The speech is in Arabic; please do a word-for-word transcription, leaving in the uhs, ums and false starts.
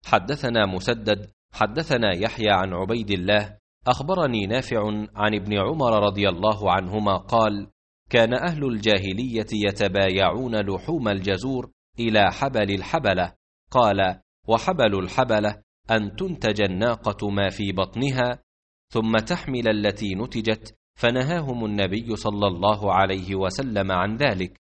حدثنا مسدد حدثنا يحيى عن عبيد الله أخبرني نافع عن ابن عمر رضي الله عنهما قال: كان أهل الجاهلية يتبايعون لحوم الجزور إلى حبل الحبلة. قال: وحبل الحبلة أن تنتج الناقة ما في بطنها ثم تحمل التي نتجت، فنهاهم النبي صلى الله عليه وسلم عن ذلك.